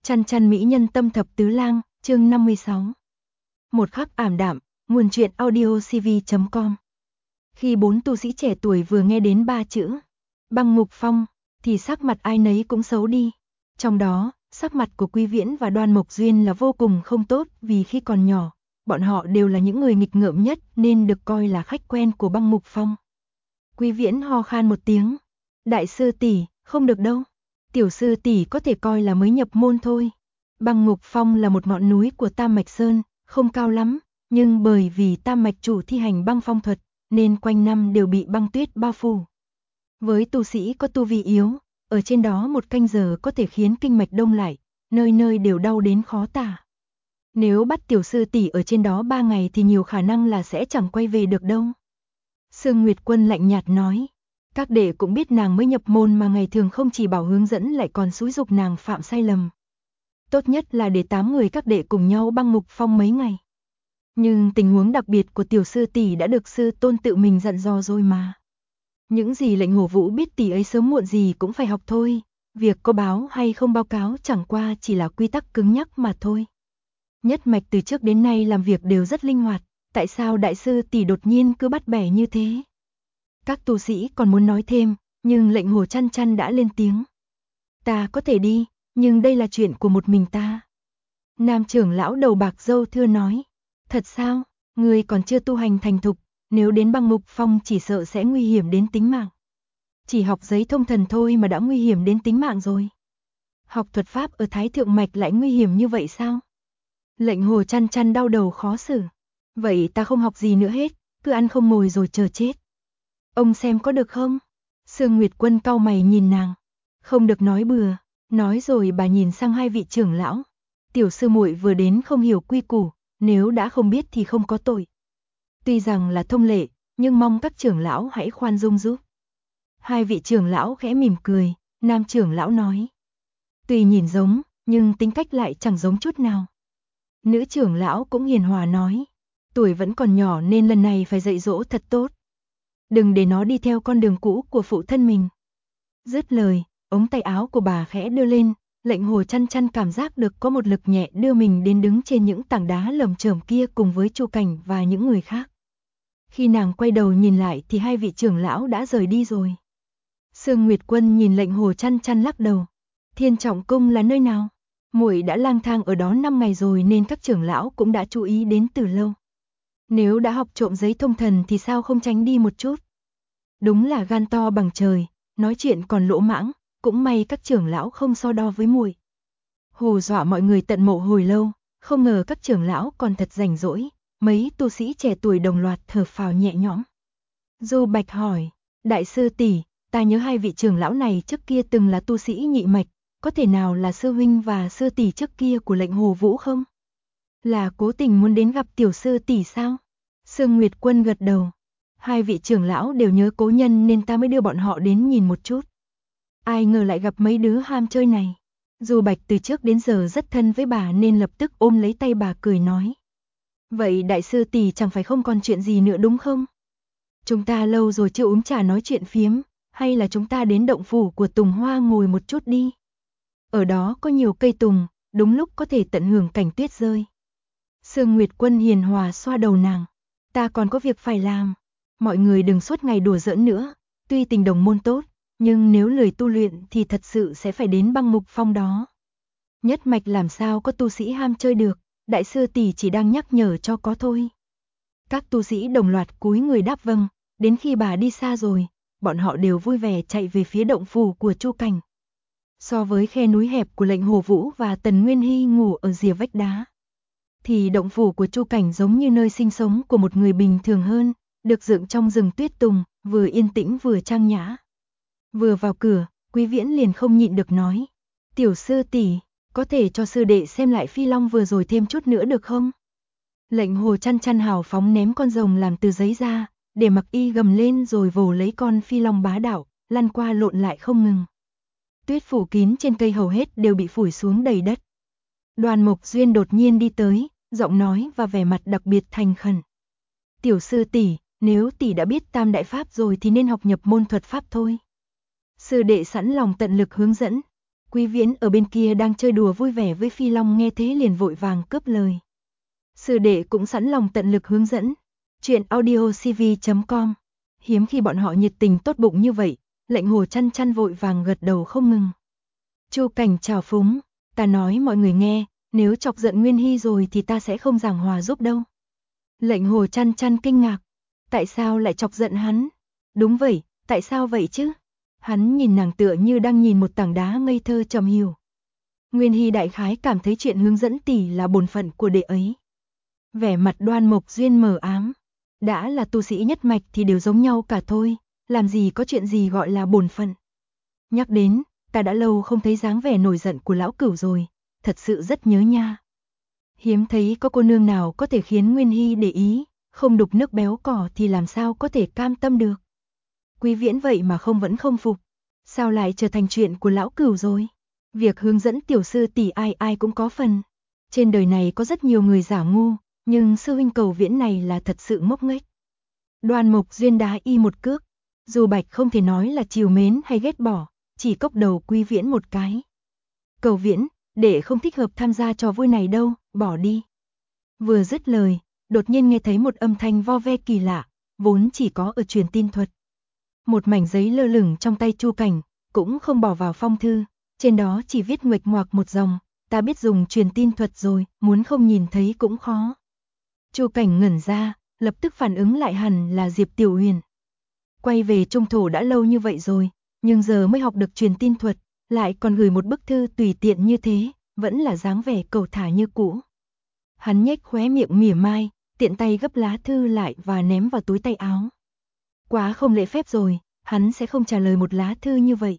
Chăn chăn mỹ nhân tâm thập tứ lang, chương 56. Một khắc ảm đạm, nguồn truyện audio cv.com. Khi bốn tu sĩ trẻ tuổi vừa nghe đến ba chữ Băng Ngục Phong, thì sắc mặt ai nấy cũng xấu đi. Trong đó, sắc mặt của Quý Viễn và Đoan Mộc Duyên là vô cùng không tốt, vì khi còn nhỏ, bọn họ đều là những người nghịch ngợm nhất nên được coi là khách quen của Băng Ngục Phong. Quý Viễn ho khan một tiếng. Đại sư tỷ, không được đâu. Tiểu sư tỷ có thể coi là mới nhập môn thôi. Băng Ngục Phong là một ngọn núi của Tam Mạch Sơn, không cao lắm, nhưng bởi vì Tam Mạch chủ thi hành băng phong thuật, nên quanh năm đều bị băng tuyết bao phủ. Với tu sĩ có tu vi yếu, ở trên đó một canh giờ có thể khiến kinh mạch đông lại, nơi nơi đều đau đến khó tả. Nếu bắt tiểu sư tỷ ở trên đó 3 ngày thì nhiều khả năng là sẽ chẳng quay về được đâu. Sương Nguyệt Quân lạnh nhạt nói. Các đệ cũng biết nàng mới nhập môn mà ngày thường không chỉ bảo hướng dẫn lại còn xúi giục nàng phạm sai lầm. Tốt nhất là để 8 người các đệ cùng nhau Băng Ngục Phong mấy ngày. Nhưng tình huống đặc biệt của tiểu sư tỷ đã được sư tôn tự mình dặn dò rồi mà. Những gì Lệnh Hồ Vũ biết tỷ ấy sớm muộn gì cũng phải học thôi. Việc có báo hay không báo cáo chẳng qua chỉ là quy tắc cứng nhắc mà thôi. Nhất mạch từ trước đến nay làm việc đều rất linh hoạt. Tại sao đại sư tỷ đột nhiên cứ bắt bẻ như thế? Các tu sĩ còn muốn nói thêm, nhưng Lệnh Hồ Chăn Chăn đã lên tiếng. Ta có thể đi, nhưng đây là chuyện của một mình ta. Nam trưởng lão đầu bạc râu thưa nói. Thật sao, ngươi còn chưa tu hành thành thục, nếu đến Băng Ngục Phong chỉ sợ sẽ nguy hiểm đến tính mạng. Chỉ học giấy thông thần thôi mà đã nguy hiểm đến tính mạng rồi. Học thuật pháp ở Thái Thượng Mạch lại nguy hiểm như vậy sao? Lệnh Hồ Chăn Chăn đau đầu khó xử. Vậy ta không học gì nữa hết, cứ ăn không ngồi rồi chờ chết. Ông xem có được không? Sương Nguyệt Quân cau mày nhìn nàng. Không được nói bừa. Nói rồi bà nhìn sang hai vị trưởng lão. Tiểu sư muội vừa đến không hiểu quy củ, nếu đã không biết thì không có tội. Tuy rằng là thông lệ, nhưng mong các trưởng lão hãy khoan dung giúp. Hai vị trưởng lão khẽ mỉm cười, nam trưởng lão nói. Tuy nhìn giống, nhưng tính cách lại chẳng giống chút nào. Nữ trưởng lão cũng hiền hòa nói. Tuổi vẫn còn nhỏ nên lần này phải dạy dỗ thật tốt. Đừng để nó đi theo con đường cũ của phụ thân mình. Dứt lời, ống tay áo của bà khẽ đưa lên, Lệnh Hồ Chăn Chăn cảm giác được có một lực nhẹ đưa mình đến đứng trên những tảng đá lởm chởm kia cùng với Chu Cảnh và những người khác. Khi nàng quay đầu nhìn lại thì hai vị trưởng lão đã rời đi rồi. Sương Nguyệt Quân nhìn Lệnh Hồ Chăn Chăn lắc đầu. Thiên Trọng Cung là nơi nào? Muội đã lang thang ở đó 5 ngày rồi nên các trưởng lão cũng đã chú ý đến từ lâu. Nếu đã học trộm giấy thông thần thì sao không tránh đi một chút? Đúng là gan to bằng trời, nói chuyện còn lỗ mãng, cũng may các trưởng lão không so đo với muội. Hù dọa mọi người tận mộ hồi lâu, không ngờ các trưởng lão còn thật rảnh rỗi, mấy tu sĩ trẻ tuổi đồng loạt thở phào nhẹ nhõm. Du Bạch hỏi, đại sư tỷ, ta nhớ hai vị trưởng lão này trước kia từng là tu sĩ nhị mạch, có thể nào là sư huynh và sư tỷ trước kia của Lệnh Hồ Vũ không? Là cố tình muốn đến gặp tiểu sư tỷ sao? Sương Nguyệt Quân gật đầu. Hai vị trưởng lão đều nhớ cố nhân nên ta mới đưa bọn họ đến nhìn một chút. Ai ngờ lại gặp mấy đứa ham chơi này. Du Bạch từ trước đến giờ rất thân với bà nên lập tức ôm lấy tay bà cười nói. Vậy đại sư tỷ chẳng phải không còn chuyện gì nữa đúng không? Chúng ta lâu rồi chưa uống trà nói chuyện phiếm, hay là chúng ta đến động phủ của Tùng Hoa ngồi một chút đi. Ở đó có nhiều cây tùng, đúng lúc có thể tận hưởng cảnh tuyết rơi. Sương Nguyệt Quân hiền hòa xoa đầu nàng. Ta còn có việc phải làm. Mọi người đừng suốt ngày đùa giỡn nữa. Tuy tình đồng môn tốt, nhưng nếu lười tu luyện thì thật sự sẽ phải đến Băng Ngục Phong đó. Nhất mạch làm sao có tu sĩ ham chơi được, đại sư tỷ chỉ đang nhắc nhở cho có thôi. Các tu sĩ đồng loạt cúi người đáp vâng, đến khi bà đi xa rồi, bọn họ đều vui vẻ chạy về phía động phủ của Chu Cảnh. So với khe núi hẹp của Lệnh Hồ Vũ và Tần Nguyên Hy ngủ ở rìa vách đá, thì động phủ của Chu Cảnh giống như nơi sinh sống của một người bình thường hơn, được dựng trong rừng tuyết tùng, vừa yên tĩnh vừa trang nhã. Vừa vào cửa, Quý Viễn liền không nhịn được nói. Tiểu sư tỷ, có thể cho sư đệ xem lại phi long vừa rồi thêm chút nữa được không? Lệnh Hồ Chăn Chăn hào phóng ném con rồng làm từ giấy ra, để Mặc Y gầm lên rồi vồ lấy con phi long bá đạo, lăn qua lộn lại không ngừng. Tuyết phủ kín trên cây hầu hết đều bị phủi xuống đầy đất. Đoan Mộc Duyên đột nhiên đi tới, giọng nói và vẻ mặt đặc biệt thành khẩn. Tiểu sư tỷ, nếu tỷ đã biết Tam Đại Pháp rồi thì nên học nhập môn thuật pháp thôi. Sư đệ sẵn lòng tận lực hướng dẫn. Quý Viễn ở bên kia đang chơi đùa vui vẻ với Phi Long nghe thế liền vội vàng cướp lời. Sư đệ cũng sẵn lòng tận lực hướng dẫn. Chuyện audiocv.com. Hiếm khi bọn họ nhiệt tình tốt bụng như vậy, Lệnh Hồ chăn chăn vội vàng gật đầu không ngừng. Chu Cảnh chào phúng, ta nói mọi người nghe, nếu chọc giận Nguyên Hy rồi thì ta sẽ không giảng hòa giúp đâu. Lệnh Hồ chăn chăn kinh ngạc, tại sao lại chọc giận hắn? Đúng vậy, tại sao vậy chứ? Hắn nhìn nàng tựa như đang nhìn một tảng đá ngây thơ trầm hiểu. Nguyên Hy đại khái cảm thấy chuyện hướng dẫn tỷ là bổn phận của đệ ấy. Vẻ mặt Đoan Mộc Duyên mờ ám, đã là tu sĩ nhất mạch thì đều giống nhau cả thôi, làm gì có chuyện gì gọi là bổn phận. Nhắc đến, ta đã lâu không thấy dáng vẻ nổi giận của lão cửu rồi, thật sự rất nhớ nha. Hiếm thấy có cô nương nào có thể khiến Nguyên Hy để ý, không đục nước béo cỏ thì làm sao có thể cam tâm được. Quý Viễn vậy mà vẫn không phục, sao lại trở thành chuyện của lão cửu rồi? Việc hướng dẫn tiểu sư tỷ ai ai cũng có phần. Trên đời này có rất nhiều người giả ngu, nhưng sư huynh Cầu Viễn này là thật sự ngốc nghếch. Đoan Mộc Duyên đá y một cước, dù Bạch không thể nói là trìu mến hay ghét bỏ, chỉ cốc đầu Quý Viễn một cái. Cầu Viễn, đệ không thích hợp tham gia trò vui này đâu, bỏ đi. Vừa dứt lời, đột nhiên nghe thấy một âm thanh vo ve kỳ lạ, vốn chỉ có ở truyền tin thuật. Một mảnh giấy lơ lửng trong tay Chu Cảnh, cũng không bỏ vào phong thư, trên đó chỉ viết nguệch ngoạc một dòng, ta biết dùng truyền tin thuật rồi, muốn không nhìn thấy cũng khó. Chu Cảnh ngẩn ra, lập tức phản ứng lại hẳn là Diệp Tiểu Huyền. Quay về Trung Thổ đã lâu như vậy rồi, nhưng giờ mới học được truyền tin thuật, lại còn gửi một bức thư tùy tiện như thế, vẫn là dáng vẻ cẩu thả như cũ. Hắn nhếch khóe miệng mỉa mai, tiện tay gấp lá thư lại và ném vào túi tay áo. Quá không lễ phép rồi, hắn sẽ không trả lời một lá thư như vậy.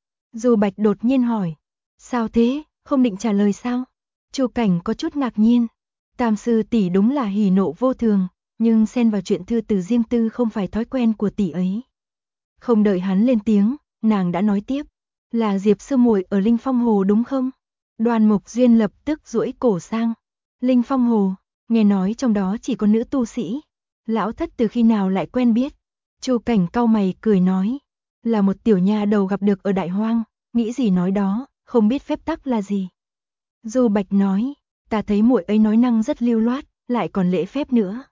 Dù Bạch đột nhiên hỏi, sao thế, không định trả lời sao? Chu Cảnh có chút ngạc nhiên, Tam sư tỷ đúng là hỉ nộ vô thường, nhưng xen vào chuyện thư từ riêng tư không phải thói quen của tỷ ấy. Không đợi hắn lên tiếng, nàng đã nói tiếp, là Diệp sư muội ở Linh Phong Hồ đúng không? Đoan Mộc Duyên lập tức duỗi cổ sang. Linh Phong Hồ, nghe nói trong đó chỉ có nữ tu sĩ. Lão thất từ khi nào lại quen biết? Chu Cảnh cau mày cười nói, là một tiểu nha đầu gặp được ở Đại Hoang, nghĩ gì nói đó, không biết phép tắc là gì. Du Bạch nói, ta thấy muội ấy nói năng rất lưu loát, lại còn lễ phép nữa.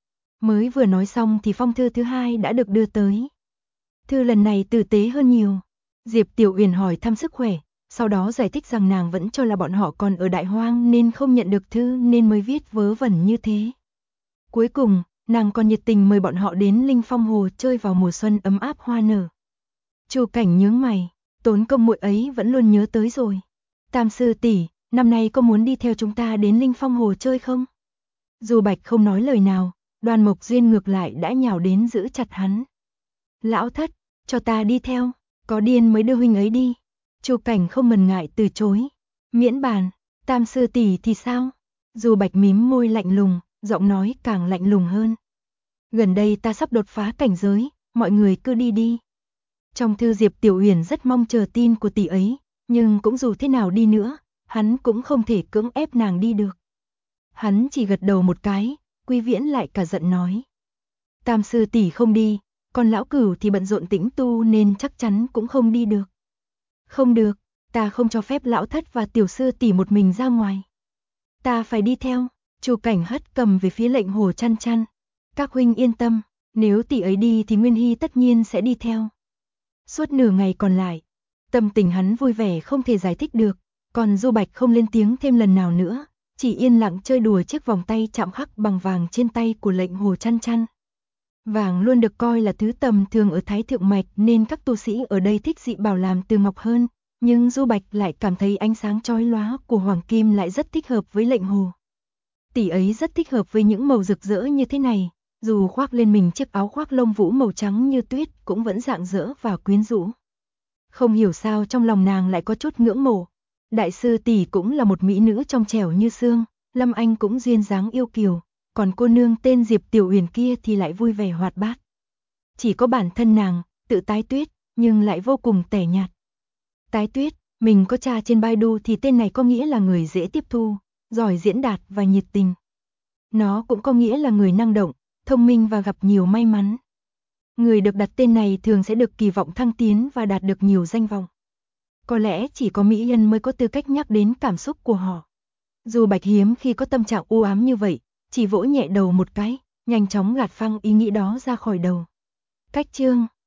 Mới vừa nói xong thì phong thư thứ hai đã được đưa tới. Thư lần này tử tế hơn nhiều. Diệp Tiểu Uyển hỏi thăm sức khỏe, sau đó giải thích rằng nàng vẫn cho là bọn họ còn ở Đại Hoang nên không nhận được thư nên mới viết vớ vẩn như thế. Cuối cùng, nàng còn nhiệt tình mời bọn họ đến Linh Phong Hồ chơi vào mùa xuân ấm áp hoa nở. Chu Cảnh nhướng mày, tốn công muội ấy vẫn luôn nhớ tới rồi. Tam sư tỷ, năm nay có muốn đi theo chúng ta đến Linh Phong Hồ chơi không? Dù Bạch không nói lời nào, Đoan Mộc Duyên ngược lại đã nhào đến giữ chặt hắn. Lão thất, cho ta đi theo, có điên mới đưa huynh ấy đi. Chu Cảnh không ngần ngại từ chối. Miễn bàn, Tam sư tỷ thì sao? Dù Bạch mím môi lạnh lùng, giọng nói càng lạnh lùng hơn. Gần đây ta sắp đột phá cảnh giới, mọi người cứ đi đi. Trong thư Diệp Tiểu Uyển rất mong chờ tin của tỷ ấy, nhưng cũng dù thế nào đi nữa, hắn cũng không thể cưỡng ép nàng đi được. Hắn chỉ gật đầu một cái, Quý Viễn lại cả giận nói. Tam sư tỷ không đi, còn lão cửu thì bận rộn tĩnh tu nên chắc chắn cũng không đi được. Không được, ta không cho phép lão thất và tiểu sư tỷ một mình ra ngoài. Ta phải đi theo. Chu Cảnh hất cầm về phía Lệnh Hồ chăn chăn. Các huynh yên tâm, nếu tỷ ấy đi thì Nguyên Hy tất nhiên sẽ đi theo. Suốt nửa ngày còn lại, tâm tình hắn vui vẻ không thể giải thích được, còn Du Bạch không lên tiếng thêm lần nào nữa, chỉ yên lặng chơi đùa chiếc vòng tay chạm khắc bằng vàng trên tay của Lệnh Hồ chăn chăn. Vàng luôn được coi là thứ tầm thường ở Thái Thượng Mạch nên các tu sĩ ở đây thích dị bảo làm từ ngọc hơn, nhưng Du Bạch lại cảm thấy ánh sáng chói lóa của hoàng kim lại rất thích hợp với Lệnh Hồ. Tỷ ấy rất thích hợp với những màu rực rỡ như thế này, dù khoác lên mình chiếc áo khoác lông vũ màu trắng như tuyết cũng vẫn rạng rỡ và quyến rũ. Không hiểu sao trong lòng nàng lại có chút ngưỡng mộ. Đại sư tỷ cũng là một mỹ nữ trong trẻo như xương, Lâm Anh cũng duyên dáng yêu kiều, còn cô nương tên Diệp Tiểu Uyển kia thì lại vui vẻ hoạt bát. Chỉ có bản thân nàng, tự Tái Tuyết, nhưng lại vô cùng tẻ nhạt. Tái Tuyết, mình có tra trên Baidu thì tên này có nghĩa là người dễ tiếp thu, giỏi diễn đạt và nhiệt tình. Nó cũng có nghĩa là người năng động, thông minh và gặp nhiều may mắn. Người được đặt tên này thường sẽ được kỳ vọng thăng tiến và đạt được nhiều danh vọng. Có lẽ chỉ có mỹ nhân mới có tư cách nhắc đến cảm xúc của họ. Dù Bạch hiếm khi có tâm trạng u ám như vậy, chỉ vỗ nhẹ đầu một cái, nhanh chóng gạt phăng ý nghĩ đó ra khỏi đầu. Cách chương